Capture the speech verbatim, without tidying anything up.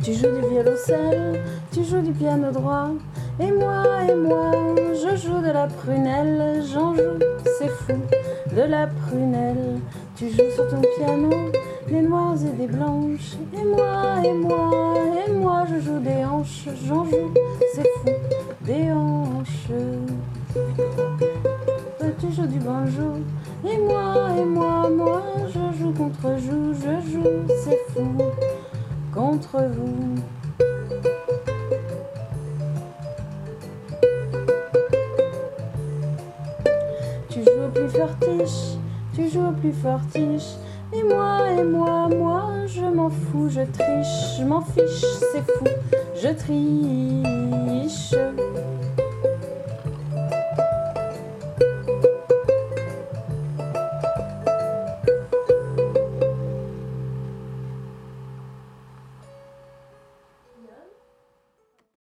Tu joues du violoncelle, tu joues du piano droit. Et moi, et moi, je joue de la prunelle. J'en joue, c'est fou, de la prunelle. Tu joues sur ton piano des noires et des blanches. Et moi, et moi, et moi, je joue des hanches. J'en joue, c'est fou, des hanches. Tu joues du banjo. Et moi, et moi, moi, je joue contre joue. Je joue, c'est fou, contre vous. Tu joues au plus fortiche, tu joues au plus fortiche. Et moi, et moi, moi, je m'en fous, je triche, je m'en fiche, c'est fou, je triche.